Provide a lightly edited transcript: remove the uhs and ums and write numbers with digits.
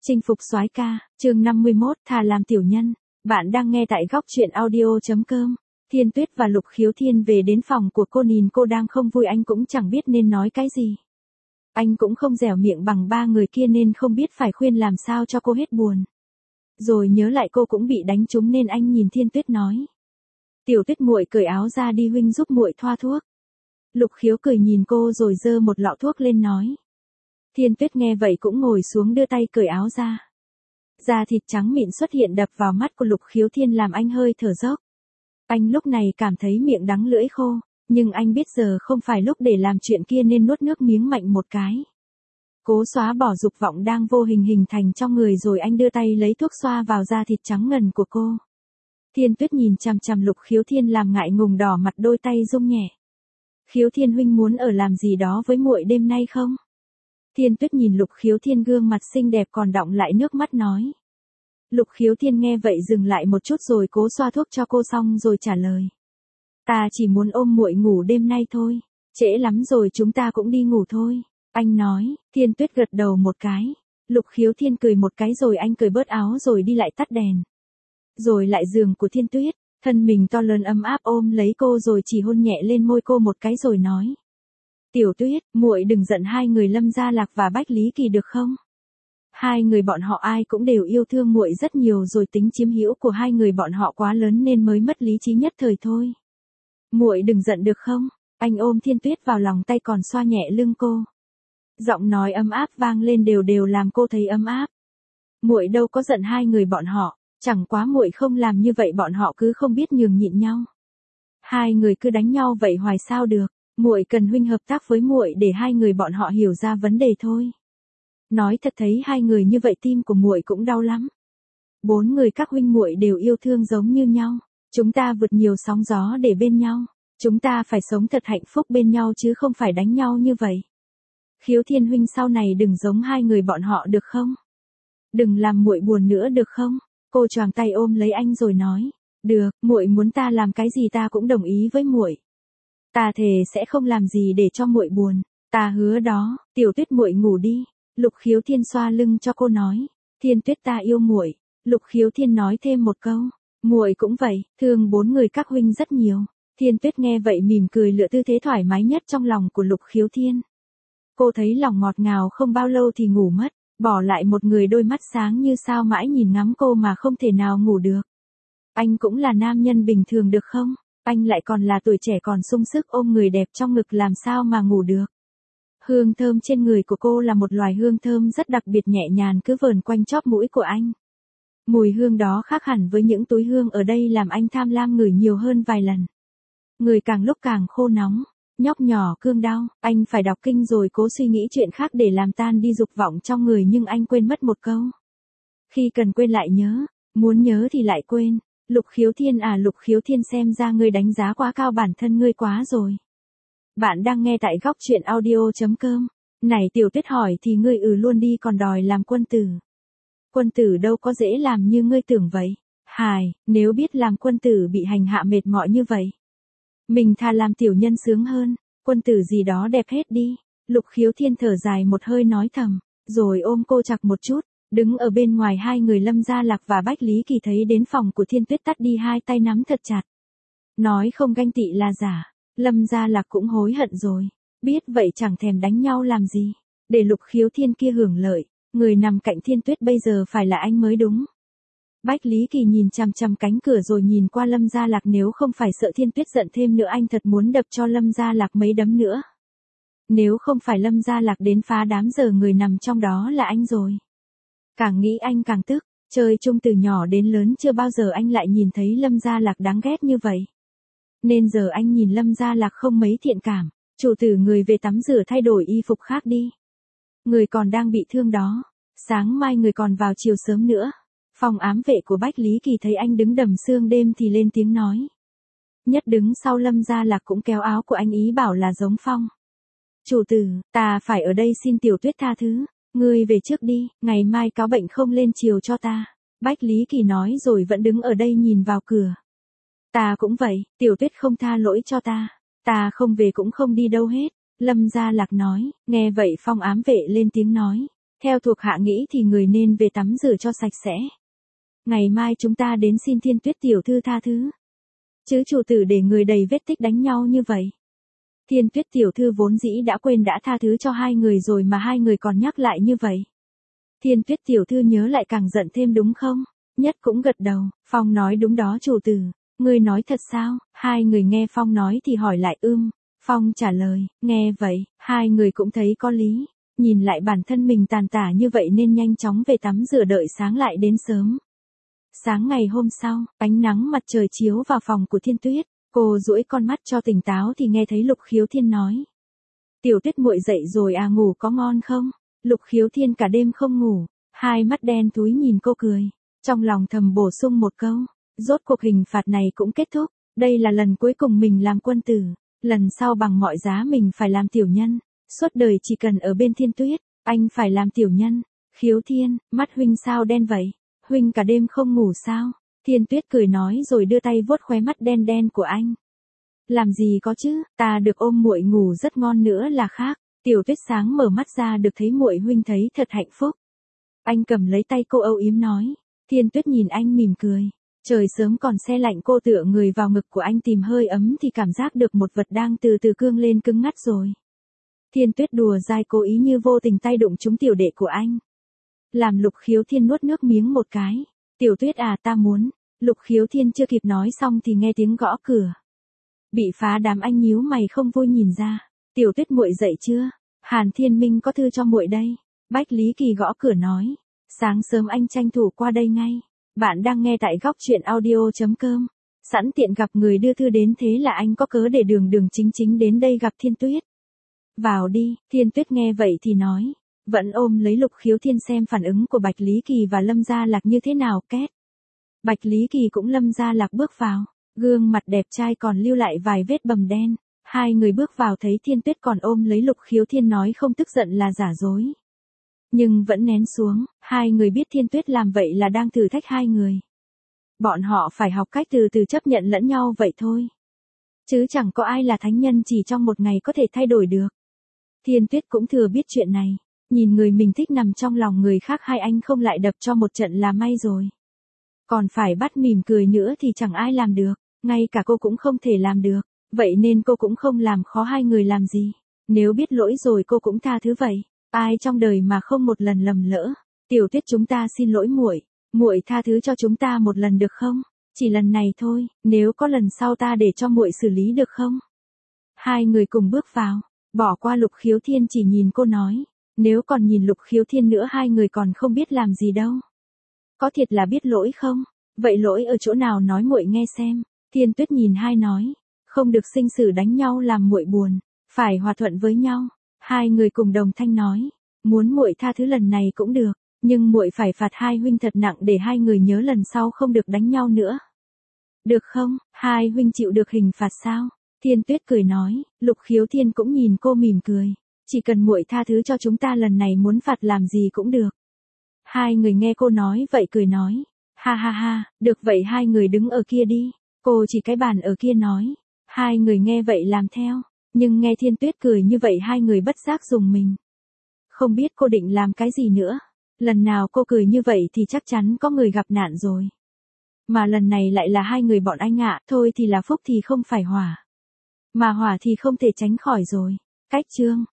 Chinh phục soái ca, chương 51, thà làm tiểu nhân. Bạn đang nghe tại góc truyện audio.com. Thiên Tuyết và Lục Khiếu Thiên về đến phòng của cô, nhìn cô đang không vui anh cũng chẳng biết nên nói cái gì. Anh cũng không dẻo miệng bằng ba người kia nên không biết phải khuyên làm sao cho cô hết buồn. Rồi nhớ lại cô cũng bị đánh trúng nên anh nhìn Thiên Tuyết nói: "Tiểu Tuyết muội cởi áo ra đi, huynh giúp muội thoa thuốc." Lục Khiếu cười nhìn cô rồi giơ một lọ thuốc lên nói. Thiên Tuyết nghe vậy cũng ngồi xuống đưa tay cởi áo ra. Da thịt trắng mịn xuất hiện đập vào mắt của Lục Khiếu Thiên làm anh hơi thở dốc. Anh lúc này cảm thấy miệng đắng lưỡi khô, nhưng anh biết giờ không phải lúc để làm chuyện kia nên nuốt nước miếng mạnh một cái. Cố xóa bỏ dục vọng đang vô hình hình thành trong người rồi anh đưa tay lấy thuốc xoa vào da thịt trắng ngần của cô. Thiên Tuyết nhìn chằm chằm Lục Khiếu Thiên làm ngại ngùng đỏ mặt, đôi tay rung nhẹ. "Khiếu Thiên huynh muốn ở làm gì đó với muội đêm nay không?" Thiên Tuyết nhìn Lục Khiếu Thiên gương mặt xinh đẹp còn đọng lại nước mắt nói. Lục Khiếu Thiên nghe vậy dừng lại một chút rồi cố xoa thuốc cho cô xong rồi trả lời. "Ta chỉ muốn ôm muội ngủ đêm nay thôi, trễ lắm rồi chúng ta cũng đi ngủ thôi." Anh nói. Thiên Tuyết gật đầu một cái. Lục Khiếu Thiên cười một cái rồi anh cởi bớt áo rồi đi lại tắt đèn. Rồi lại giường của Thiên Tuyết, thân mình to lớn ấm áp ôm lấy cô rồi chỉ hôn nhẹ lên môi cô một cái rồi nói. "Tiểu Tuyết, muội đừng giận hai người Lâm Gia Lạc và Bách Lý Kỳ được không? Hai người bọn họ ai cũng đều yêu thương muội rất nhiều rồi, tính chiếm hữu của hai người bọn họ quá lớn nên mới mất lý trí nhất thời thôi. Muội đừng giận được không?" Anh ôm Thiên Tuyết vào lòng tay còn xoa nhẹ lưng cô. Giọng nói ấm áp vang lên đều đều làm cô thấy ấm áp. "Muội đâu có giận hai người bọn họ, chẳng quá muội không làm như vậy bọn họ cứ không biết nhường nhịn nhau. Hai người cứ đánh nhau vậy hoài sao được, muội cần huynh hợp tác với muội để hai người bọn họ hiểu ra vấn đề thôi. Nói thật thấy hai người như vậy tim của muội cũng đau lắm. Bốn người các huynh muội đều yêu thương giống như nhau, chúng ta vượt nhiều sóng gió để bên nhau, chúng ta phải sống thật hạnh phúc bên nhau chứ không phải đánh nhau như vậy. Khiếu Thiên huynh sau này đừng giống hai người bọn họ được không? Đừng làm muội buồn nữa được không?" Cô choàng tay ôm lấy anh rồi nói. "Được, muội muốn ta làm cái gì ta cũng đồng ý với muội. Ta thề sẽ không làm gì để cho muội buồn, ta hứa đó." "Tiểu Tuyết muội ngủ đi." Lục Khiếu Thiên xoa lưng cho cô nói. "Thiên Tuyết ta yêu muội." Lục Khiếu Thiên nói thêm một câu. "Muội cũng vậy, thương bốn người các huynh rất nhiều." Thiên Tuyết nghe vậy mỉm cười lựa tư thế thoải mái nhất trong lòng của Lục Khiếu Thiên. Cô thấy lòng ngọt ngào không bao lâu thì ngủ mất, bỏ lại một người đôi mắt sáng như sao mãi nhìn ngắm cô mà không thể nào ngủ được. Anh cũng là nam nhân bình thường được không? Anh lại còn là tuổi trẻ còn sung sức ôm người đẹp trong ngực làm sao mà ngủ được. Hương thơm trên người của cô là một loài hương thơm rất đặc biệt nhẹ nhàng cứ vờn quanh chóp mũi của anh. Mùi hương đó khác hẳn với những túi hương ở đây làm anh tham lam ngửi nhiều hơn vài lần. Người càng lúc càng khô nóng, nhóc nhỏ cương đau, anh phải đọc kinh rồi cố suy nghĩ chuyện khác để làm tan đi dục vọng trong người nhưng anh quên mất một câu. Khi cần quên lại nhớ, muốn nhớ thì lại quên. Lục Khiếu Thiên à, Lục Khiếu Thiên, xem ra ngươi đánh giá quá cao bản thân ngươi quá rồi. Bạn đang nghe tại góc truyện audio.com. Này Tiểu Tuyết hỏi thì ngươi luôn đi còn đòi làm quân tử. Quân tử đâu có dễ làm như ngươi tưởng vậy. Hài, nếu biết làm quân tử bị hành hạ mệt mỏi như vậy, mình thà làm tiểu nhân sướng hơn, quân tử gì đó đẹp hết đi. Lục Khiếu Thiên thở dài một hơi nói thầm, rồi ôm cô chặt một chút. Đứng ở bên ngoài hai người Lâm Gia Lạc và Bách Lý Kỳ thấy đến phòng của Thiên Tuyết tắt đi hai tay nắm thật chặt. Nói không ganh tị là giả, Lâm Gia Lạc cũng hối hận rồi, biết vậy chẳng thèm đánh nhau làm gì, để Lục Khiếu Thiên kia hưởng lợi, người nằm cạnh Thiên Tuyết bây giờ phải là anh mới đúng. Bách Lý Kỳ nhìn chằm chằm cánh cửa rồi nhìn qua Lâm Gia Lạc, nếu không phải sợ Thiên Tuyết giận thêm nữa anh thật muốn đập cho Lâm Gia Lạc mấy đấm nữa. Nếu không phải Lâm Gia Lạc đến phá đám giờ người nằm trong đó là anh rồi. Càng nghĩ anh càng tức, chơi chung từ nhỏ đến lớn chưa bao giờ anh lại nhìn thấy Lâm Gia Lạc đáng ghét như vậy. Nên giờ anh nhìn Lâm Gia Lạc không mấy thiện cảm. "Chủ tử, người về tắm rửa thay đổi y phục khác đi. Người còn đang bị thương đó, sáng mai người còn vào chiều sớm nữa." Phòng ám vệ của Bách Lý Kỳ thấy anh đứng đầm sương đêm thì lên tiếng nói. Nhất đứng sau Lâm Gia Lạc cũng kéo áo của anh ý bảo là giống Phong. "Chủ tử, ta phải ở đây xin Tiểu Tuyết tha thứ. Ngươi về trước đi, ngày mai cáo bệnh không lên chiều cho ta." Bách Lý Kỳ nói rồi vẫn đứng ở đây nhìn vào cửa. "Ta cũng vậy, Tiểu Tuyết không tha lỗi cho ta. Ta không về cũng không đi đâu hết." Lâm Gia Lạc nói. Nghe vậy Phong ám vệ lên tiếng nói. Theo thuộc hạ nghĩ thì người nên về tắm rửa cho sạch sẽ. Ngày mai chúng ta đến xin Thiên Tuyết tiểu thư tha thứ. Chứ chủ tử để người đầy vết tích đánh nhau như vậy. Thiên Tuyết tiểu thư vốn dĩ đã quên đã tha thứ cho hai người rồi mà hai người còn nhắc lại như vậy. Thiên Tuyết tiểu thư nhớ lại càng giận thêm đúng không? Nhất cũng gật đầu, Phong nói đúng đó chủ tử. Ngươi nói thật sao? Hai người nghe Phong nói thì hỏi lại Phong trả lời, nghe vậy, hai người cũng thấy có lý. Nhìn lại bản thân mình tàn tả như vậy nên nhanh chóng về tắm rửa đợi sáng lại đến sớm. Sáng ngày hôm sau, ánh nắng mặt trời chiếu vào phòng của Thiên Tuyết. Cô duỗi con mắt cho tỉnh táo thì nghe thấy Lục Khiếu Thiên nói. Tiểu Tuyết muội dậy rồi à, ngủ có ngon không? Lục Khiếu Thiên cả đêm không ngủ, hai mắt đen túi nhìn cô cười. Trong lòng thầm bổ sung một câu, rốt cuộc hình phạt này cũng kết thúc. Đây là lần cuối cùng mình làm quân tử. Lần sau bằng mọi giá mình phải làm tiểu nhân. Suốt đời chỉ cần ở bên Thiên Tuyết, anh phải làm tiểu nhân. Khiếu Thiên, mắt huynh sao đen vậy? Huynh cả đêm không ngủ sao? Thiên Tuyết cười nói rồi đưa tay vuốt khóe mắt đen đen của anh. Làm gì có chứ, ta được ôm muội ngủ rất ngon nữa là khác. Tiểu Tuyết sáng mở mắt ra được thấy muội huynh thấy thật hạnh phúc. Anh cầm lấy tay cô âu yếm nói. Thiên Tuyết nhìn anh mỉm cười. Trời sớm còn se lạnh, cô tựa người vào ngực của anh tìm hơi ấm thì cảm giác được một vật đang từ từ cương lên cứng ngắt rồi. Thiên Tuyết đùa dai cố ý như vô tình tay đụng trúng tiểu đệ của anh. Làm Lục Khiếu Thiên nuốt nước miếng một cái. Tiểu Tuyết à, ta muốn. Lục Khiếu Thiên chưa kịp nói xong thì nghe tiếng gõ cửa. Bị phá đám, anh nhíu mày không vui nhìn ra. Tiểu Tuyết muội dậy chưa? Hàn Thiên Minh có thư cho muội đây. Bách Lý Kỳ gõ cửa nói. Sáng sớm anh tranh thủ qua đây ngay. Bạn đang nghe tại góc truyện audio.com. Sẵn tiện gặp người đưa thư đến, thế là anh có cớ để đường chính chính đến đây gặp Thiên Tuyết. Vào đi. Thiên Tuyết nghe vậy thì nói. Vẫn ôm lấy Lục Khiếu Thiên xem phản ứng của Bạch Lý Kỳ và Lâm Gia Lạc như thế nào. Két. Bạch Lý Kỳ cũng Lâm Gia Lạc bước vào. Gương mặt đẹp trai còn lưu lại vài vết bầm đen. Hai người bước vào thấy Thiên Tuyết còn ôm lấy Lục Khiếu Thiên nói không tức giận là giả dối. Nhưng vẫn nén xuống, hai người biết Thiên Tuyết làm vậy là đang thử thách hai người. Bọn họ phải học cách từ từ chấp nhận lẫn nhau vậy thôi. Chứ chẳng có ai là thánh nhân chỉ trong một ngày có thể thay đổi được. Thiên Tuyết cũng thừa biết chuyện này. Nhìn người mình thích nằm trong lòng người khác, hai anh không lại đập cho một trận là may rồi. Còn phải bắt mỉm cười nữa thì chẳng ai làm được. Ngay cả cô cũng không thể làm được. Vậy nên cô cũng không làm khó hai người làm gì. Nếu biết lỗi rồi cô cũng tha thứ vậy. Ai trong đời mà không một lần lầm lỡ. Tiểu Tuyết, chúng ta xin lỗi muội. Muội tha thứ cho chúng ta một lần được không? Chỉ lần này thôi, nếu có lần sau ta để cho muội xử lý được không? Hai người cùng bước vào, bỏ qua Lục Khiếu Thiên chỉ nhìn cô nói. Nếu còn nhìn Lục Khiếu Thiên nữa hai người còn không biết làm gì đâu. Có thiệt là biết lỗi không? Vậy lỗi ở chỗ nào nói muội nghe xem. Thiên Tuyết nhìn hai nói. Không được sinh xử đánh nhau làm muội buồn. Phải hòa thuận với nhau. Hai người cùng đồng thanh nói. Muốn muội tha thứ lần này cũng được. Nhưng muội phải phạt hai huynh thật nặng để hai người nhớ lần sau không được đánh nhau nữa. Được không? Hai huynh chịu được hình phạt sao? Thiên Tuyết cười nói. Lục Khiếu Thiên cũng nhìn cô mỉm cười. Chỉ cần muội tha thứ cho chúng ta lần này muốn phạt làm gì cũng được. Hai người nghe cô nói vậy cười nói. Ha ha ha, được vậy hai người đứng ở kia đi. Cô chỉ cái bàn ở kia nói. Hai người nghe vậy làm theo. Nhưng nghe Thiên Tuyết cười như vậy hai người bất giác dùng mình. Không biết cô định làm cái gì nữa. Lần nào cô cười như vậy thì chắc chắn có người gặp nạn rồi. Mà lần này lại là hai người bọn anh ạ. Thôi thì là phúc thì không phải hỏa. Mà hỏa thì không thể tránh khỏi rồi. Cách chương.